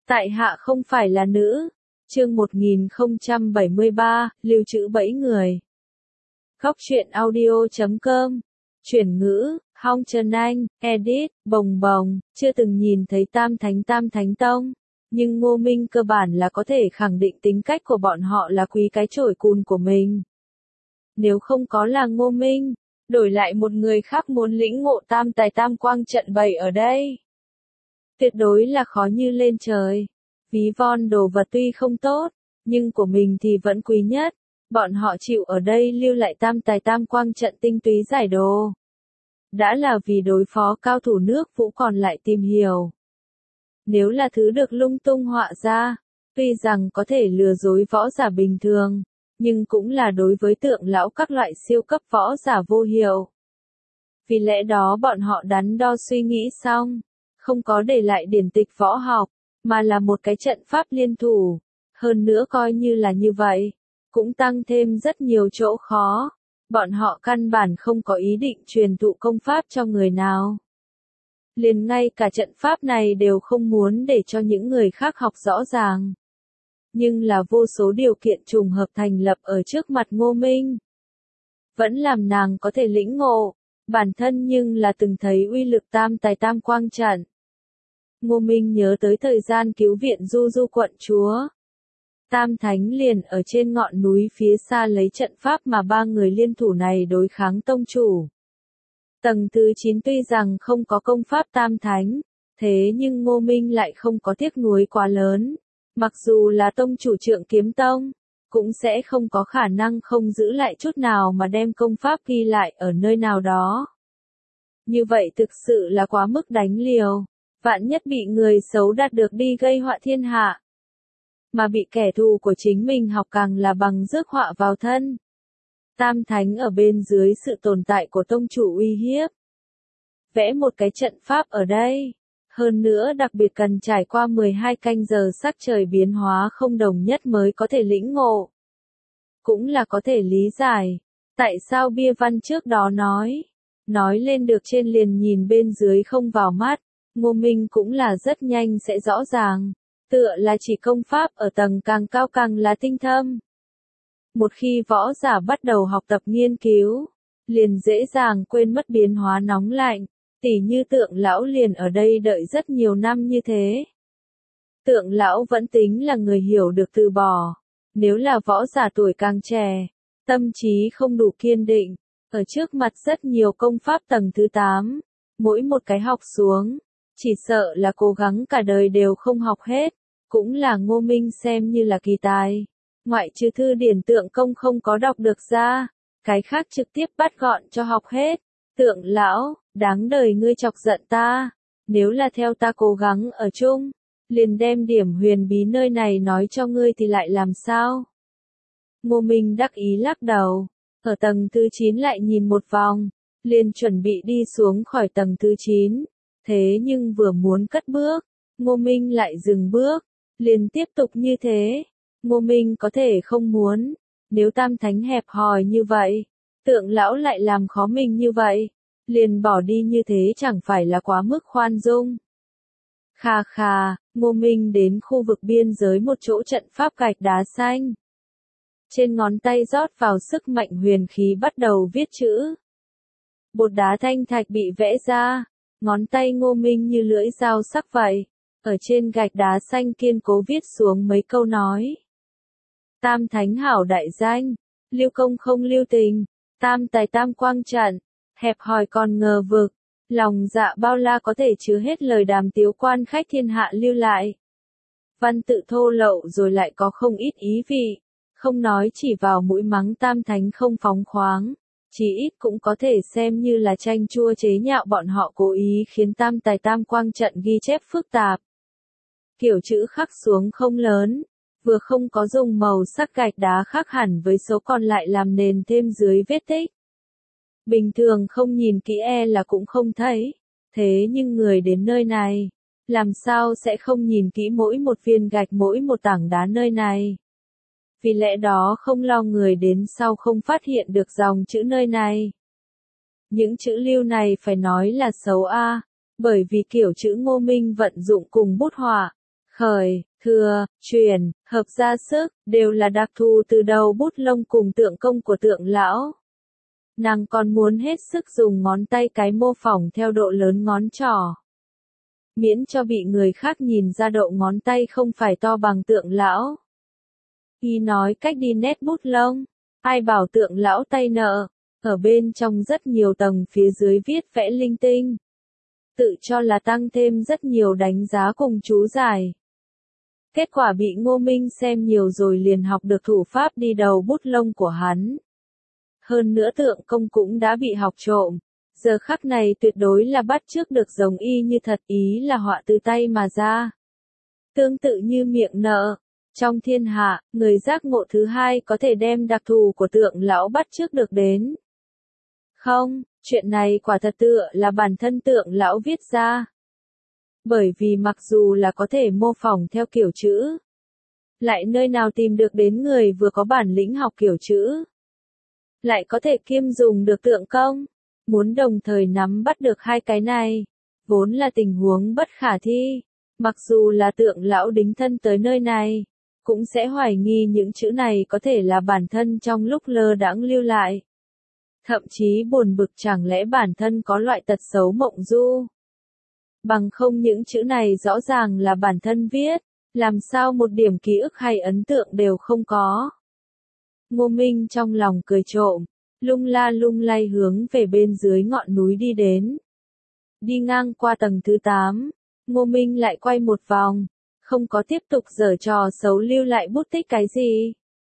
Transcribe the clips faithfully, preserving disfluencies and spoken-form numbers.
Tại hạ không phải là nữ. Chương một nghìn không trăm bảy mươi ba, lưu trữ bẫy người. Góc truyện audio chấm com. Chuyển ngữ, Hong Trần Anh, edit, bồng bồng, chưa từng nhìn thấy Tam Thánh Tam Thánh Tông. Nhưng Ngô Minh cơ bản là có thể khẳng định tính cách của bọn họ là quý cái chổi cùn của mình. Nếu không có là Ngô Minh, đổi lại một người khác muốn lĩnh ngộ tam tài tam quang trận bày ở đây, tuyệt đối là khó như lên trời. Ví von đồ vật tuy không tốt, nhưng của mình thì vẫn quý nhất. Bọn họ chịu ở đây lưu lại tam tài tam quang trận tinh túy giải đồ, đã là vì đối phó cao thủ nước Vũ còn lại tìm hiểu. Nếu là thứ được lung tung họa ra, tuy rằng có thể lừa dối võ giả bình thường, nhưng cũng là đối với tượng lão các loại siêu cấp võ giả vô hiệu. Vì lẽ đó bọn họ đắn đo suy nghĩ xong, không có để lại điển tịch võ học, mà là một cái trận pháp liên thủ. Hơn nữa coi như là như vậy, cũng tăng thêm rất nhiều chỗ khó. Bọn họ căn bản không có ý định truyền thụ công pháp cho người nào. Liền ngay cả trận pháp này đều không muốn để cho những người khác học rõ ràng. Nhưng là vô số điều kiện trùng hợp thành lập ở trước mặt Ngô Minh, vẫn làm nàng có thể lĩnh ngộ. Bản thân nhưng là từng thấy uy lực tam tài tam quang trận. Ngô Minh nhớ tới thời gian cứu viện Du Du quận chúa. Tam Thánh liền ở trên ngọn núi phía xa lấy trận pháp mà ba người liên thủ này đối kháng tông chủ. Tầng thứ chín tuy rằng không có công pháp Tam Thánh, thế nhưng Ngô Minh lại không có tiếc nuối quá lớn. Mặc dù là tông chủ Trượng Kiếm Tông, cũng sẽ không có khả năng không giữ lại chút nào mà đem công pháp ghi lại ở nơi nào đó. Như vậy thực sự là quá mức đánh liều. Vạn nhất bị người xấu đạt được đi gây họa thiên hạ, mà bị kẻ thù của chính mình học càng là bằng rước họa vào thân. Tam Thánh ở bên dưới sự tồn tại của tông chủ uy hiếp, vẽ một cái trận pháp ở đây. Hơn nữa đặc biệt cần trải qua mười hai canh giờ sắc trời biến hóa không đồng nhất mới có thể lĩnh ngộ. Cũng là có thể lý giải, tại sao bia văn trước đó nói, nói lên được trên liền nhìn bên dưới không vào mắt. Ngô Minh cũng là rất nhanh sẽ rõ ràng, tựa là chỉ công pháp ở tầng càng cao càng là tinh thâm. Một khi võ giả bắt đầu học tập nghiên cứu, liền dễ dàng quên mất biến hóa nóng lạnh, tỉ như tượng lão liền ở đây đợi rất nhiều năm như thế. Tượng lão vẫn tính là người hiểu được từ bỏ, nếu là võ giả tuổi càng trẻ, tâm trí không đủ kiên định, ở trước mặt rất nhiều công pháp tầng thứ tám, mỗi một cái học xuống, chỉ sợ là cố gắng cả đời đều không học hết. Cũng là Ngô Minh xem như là kỳ tài, ngoại trừ thư điển tượng công không có đọc được ra, cái khác trực tiếp bắt gọn cho học hết. Tượng lão, đáng đời ngươi chọc giận ta, nếu là theo ta cố gắng ở chung, liền đem điểm huyền bí nơi này nói cho ngươi thì lại làm sao? Ngô Minh đắc ý lắc đầu, ở tầng thứ chín lại nhìn một vòng, liền chuẩn bị đi xuống khỏi tầng thứ chín. Thế nhưng vừa muốn cất bước, Ngô Minh lại dừng bước, liền tiếp tục như thế. Ngô Minh có thể không muốn, nếu Tam Thánh hẹp hòi như vậy, tượng lão lại làm khó mình như vậy, liền bỏ đi như thế chẳng phải là quá mức khoan dung. Kha kha, Ngô Minh đến khu vực biên giới một chỗ trận pháp gạch đá xanh. Trên ngón tay rót vào sức mạnh huyền khí bắt đầu viết chữ. Bột đá thanh thạch bị vẽ ra. Ngón tay Ngô Minh như lưỡi dao sắc vậy, ở trên gạch đá xanh kiên cố viết xuống mấy câu nói. Tam Thánh hảo đại danh, lưu công không lưu tình, tam tài tam quang trận, hẹp hòi còn ngờ vực, lòng dạ bao la có thể chứa hết lời đàm tiếu quan khách thiên hạ lưu lại. Văn tự thô lậu rồi lại có không ít ý vị, không nói chỉ vào mũi mắng Tam Thánh không phóng khoáng. Chỉ ít cũng có thể xem như là tranh chua chế nhạo bọn họ cố ý khiến tam tài tam quang trận ghi chép phức tạp. Kiểu chữ khắc xuống không lớn, vừa không có dùng màu sắc gạch đá khắc hẳn với số còn lại làm nền thêm dưới vết tích. Bình thường không nhìn kỹ e là cũng không thấy, thế nhưng người đến nơi này, làm sao sẽ không nhìn kỹ mỗi một viên gạch mỗi một tảng đá nơi này. Vì lẽ đó không lo người đến sau không phát hiện được dòng chữ nơi này. Những chữ lưu này phải nói là xấu a, bởi vì kiểu chữ Ngô Minh vận dụng cùng bút họa, khởi, thừa, truyền, hợp ra sức, đều là đặc thù từ đầu bút lông cùng tượng công của tượng lão. Nàng còn muốn hết sức dùng ngón tay cái mô phỏng theo độ lớn ngón trỏ. Miễn cho bị người khác nhìn ra độ ngón tay không phải to bằng tượng lão. Y nói cách đi nét bút lông, ai bảo tượng lão tay nợ, ở bên trong rất nhiều tầng phía dưới viết vẽ linh tinh. Tự cho là tăng thêm rất nhiều đánh giá cùng chú giải. Kết quả bị Ngô Minh xem nhiều rồi liền học được thủ pháp đi đầu bút lông của hắn. Hơn nữa tượng công cũng đã bị học trộm. Giờ khắc này tuyệt đối là bắt chước được giống y như thật, ý là họa từ tay mà ra. Tương tự như miệng nợ. Trong thiên hạ, người giác ngộ thứ hai có thể đem đặc thù của tượng lão bắt chước được đến. Không, chuyện này quả thật tựa là bản thân tượng lão viết ra. Bởi vì mặc dù là có thể mô phỏng theo kiểu chữ, lại nơi nào tìm được đến người vừa có bản lĩnh học kiểu chữ, lại có thể kiêm dùng được tượng công. Muốn đồng thời nắm bắt được hai cái này, vốn là tình huống bất khả thi. Mặc dù là tượng lão đính thân tới nơi này, cũng sẽ hoài nghi những chữ này có thể là bản thân trong lúc lơ đãng lưu lại. Thậm chí buồn bực chẳng lẽ bản thân có loại tật xấu mộng du. Bằng không những chữ này rõ ràng là bản thân viết, làm sao một điểm ký ức hay ấn tượng đều không có. Ngô Minh trong lòng cười trộm, lung la lung lay hướng về bên dưới ngọn núi đi đến. Đi ngang qua tầng thứ tám, Ngô Minh lại quay một vòng, không có tiếp tục giở trò xấu lưu lại bút tích cái gì.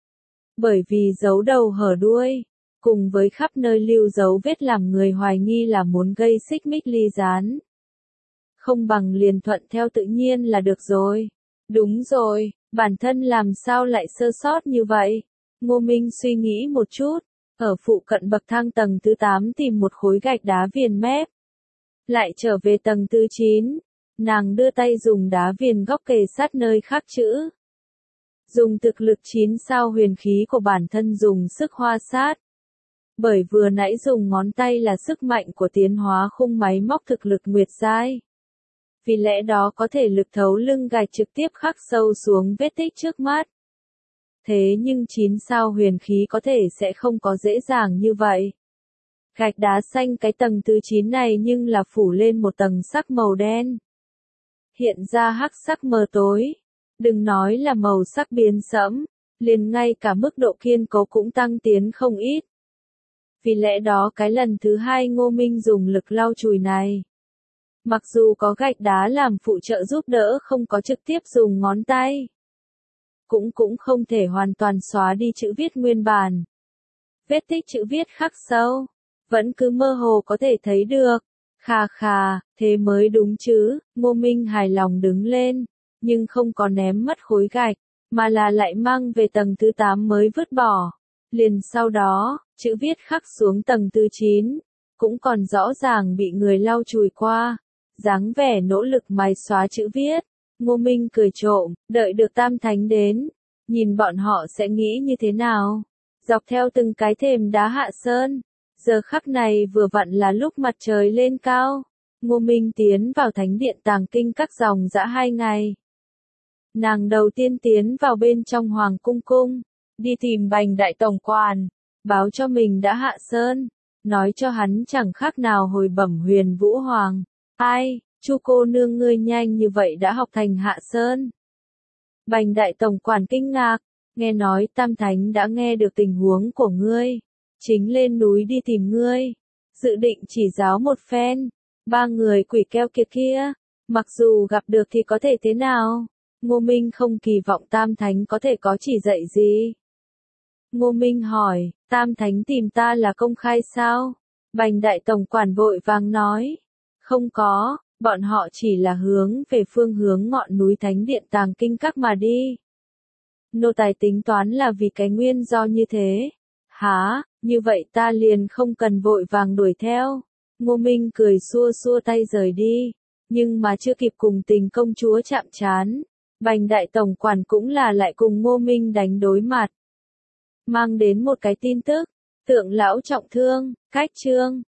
Bởi vì giấu đầu hở đuôi, cùng với khắp nơi lưu dấu vết làm người hoài nghi là muốn gây xích mích ly gián. Không bằng liền thuận theo tự nhiên là được rồi. Đúng rồi, bản thân làm sao lại sơ sót như vậy? Ngô Minh suy nghĩ một chút, ở phụ cận bậc thang tầng thứ tám tìm một khối gạch đá viền mép. Lại trở về tầng thứ chín, nàng đưa tay dùng đá viền góc kề sát nơi khắc chữ. Dùng thực lực chín sao huyền khí của bản thân dùng sức hoa sát. Bởi vừa nãy dùng ngón tay là sức mạnh của tiến hóa khung máy móc thực lực nguyệt giai. Vì lẽ đó có thể lực thấu lưng gạch trực tiếp khắc sâu xuống vết tích trước mắt. Thế nhưng chín sao huyền khí có thể sẽ không có dễ dàng như vậy. Gạch đá xanh cái tầng thứ chín này nhưng là phủ lên một tầng sắc màu đen. Hiện ra hắc sắc mờ tối. Đừng nói là màu sắc biến sẫm, liền ngay cả mức độ kiên cố cũng tăng tiến không ít. Vì lẽ đó cái lần thứ hai Ngô Minh dùng lực lau chùi này. Mặc dù có gạch đá làm phụ trợ giúp đỡ không có trực tiếp dùng ngón tay. Cũng cũng không thể hoàn toàn xóa đi chữ viết nguyên bản. Vết tích chữ viết khắc sâu, vẫn cứ mơ hồ có thể thấy được. Khà khà, thế mới đúng chứ, Ngô Minh hài lòng đứng lên, nhưng không có ném mất khối gạch, mà là lại mang về tầng thứ tám mới vứt bỏ. Liền sau đó, chữ viết khắc xuống tầng thứ chín, cũng còn rõ ràng bị người lau chùi qua, dáng vẻ nỗ lực mài xóa chữ viết. Ngô Minh cười trộm, đợi được Tam Thánh đến, nhìn bọn họ sẽ nghĩ như thế nào. Dọc theo từng cái thềm đá hạ sơn, giờ khắc này vừa vặn là lúc mặt trời lên cao. Ngô Minh tiến vào thánh điện tàng kinh các dòng dã hai ngày. Nàng đầu tiên tiến vào bên trong hoàng cung cung, đi tìm Bành đại tổng quản, báo cho mình đã hạ sơn, nói cho hắn chẳng khác nào hồi bẩm Huyền Vũ Hoàng. Ai, Chu cô nương ngươi nhanh như vậy đã học thành hạ sơn. Bành đại tổng quản kinh ngạc, nghe nói Tam Thánh đã nghe được tình huống của ngươi, chính lên núi đi tìm ngươi, dự định chỉ giáo một phen. Ba người quỷ keo kiệt kia, mặc dù gặp được thì có thể thế nào? Ngô Minh không kỳ vọng Tam Thánh có thể có chỉ dạy gì. Ngô Minh hỏi, Tam Thánh tìm ta là công khai sao? Bành đại tổng quản vội vàng nói, không có, bọn họ chỉ là hướng về phương hướng ngọn núi thánh điện tàng kinh các mà đi. Nô tài tính toán là vì cái nguyên do như thế. Hả, như vậy ta liền không cần vội vàng đuổi theo. Ngô Minh cười xua xua tay rời đi, nhưng mà chưa kịp cùng Tình công chúa chạm trán, Bành đại tổng quản cũng là lại cùng Ngô Minh đánh đối mặt. Mang đến một cái tin tức, tượng lão trọng thương, cách chương.